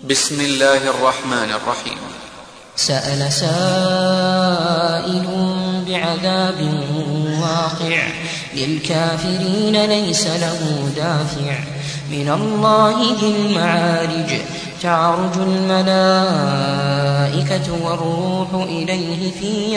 بسم الله الرحمن الرحيم. سأل سائل بعذاب واقع للكافرين ليس له دافع من الله ذي المعارج تعرج الملائكة والروح إليه في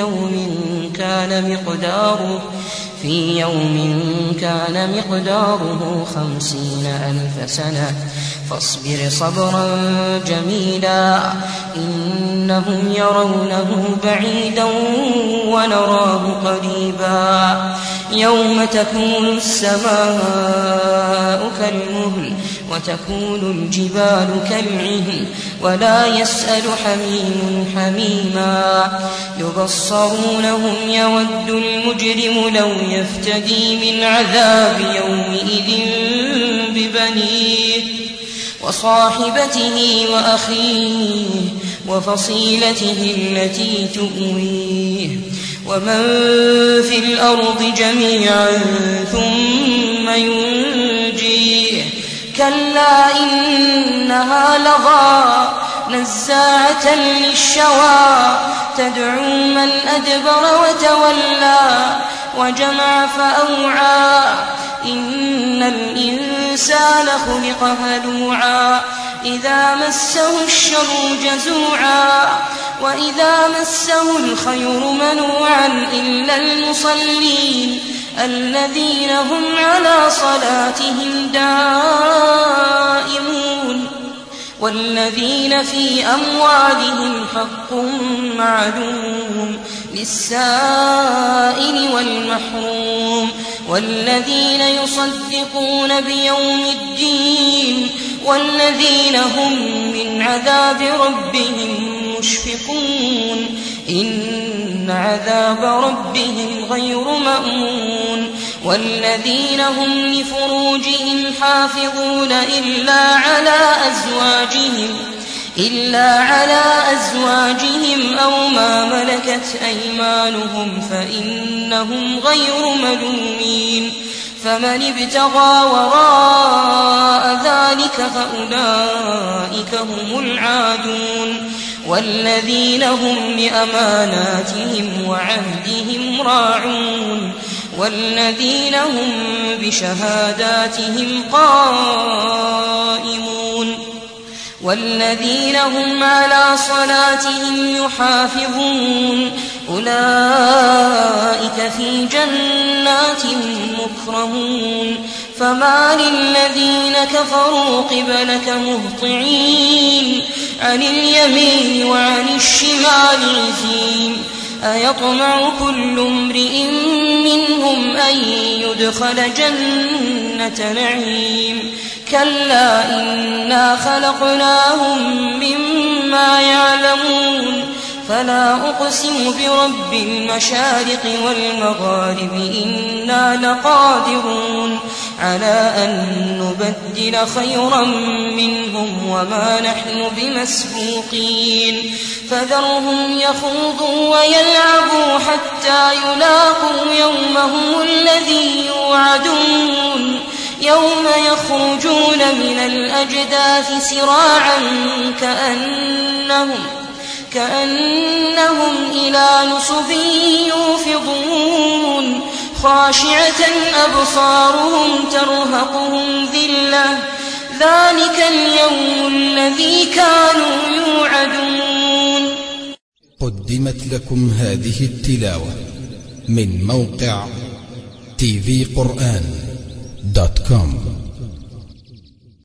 يوم كان مقداره 50,000 سنة فاصبر صبرا جميلا إنهم يرونه بعيدا ونراه قريبا يوم تكون السماء كالمهل وتكون الجبال كالعهن ولا يسأل حميم حميما يبصرونهم يود المجرم لو يفتدي من عذاب يومئذ ببنيه وصاحبته وأخيه وفصيلته التي تؤويه ومن في الأرض جميعا ثم ينجيه كلا إنها لظى نزاعة للشوى تدعو من أدبر وتولى وجمع فأوعى إن الإنسان خلق هلوعا إذا مسه الشر جزوعا وإذا مسه الخير منوعا إلا المصلين الذين هم على صلاتهم دائمون والذين في أموالهم حق معلوم للسائل والمحروم والذين يصدقون بيوم الدين والذين هم من عذاب ربهم مشفقون إن عذاب ربهم غير مأمون والذين هم لفروجهم حافظون إلا على أزواجهم أو ما ملكت أيمانهم فإنهم غير ملومين فمن ابتغى وراء ذلك فأولئك هم العادون والذين هم لأماناتهم وعهدهم راعون والذين هم بشهاداتهم قائمون والذين هم على صلاتهم يحافظون أولئك في جنات مكرمون فما للذين كفروا قبلك مهطعين عن اليمين وعن الشمال عزين أيطمع كل امرئ منهم أن يدخل جنة نعيم كلا إنا خلقناهم مما يعلمون فلا أقسم برب المشارق والمغارب إنا لقادرون على أن نبدل خيرا منهم وما نحن بمسبوقين فذرهم يخوضوا ويلعبوا حتى يلاقوا يومهم الذي يوعدون يوم يخرجون من الأجداث سراعا كأنهم إلى نصب يوفضون خاشعة أبصارهم ترهقهم ذلة ذلك اليوم الذي كانوا يوعدون. قدمت لكم هذه التلاوة من موقع tvquran.com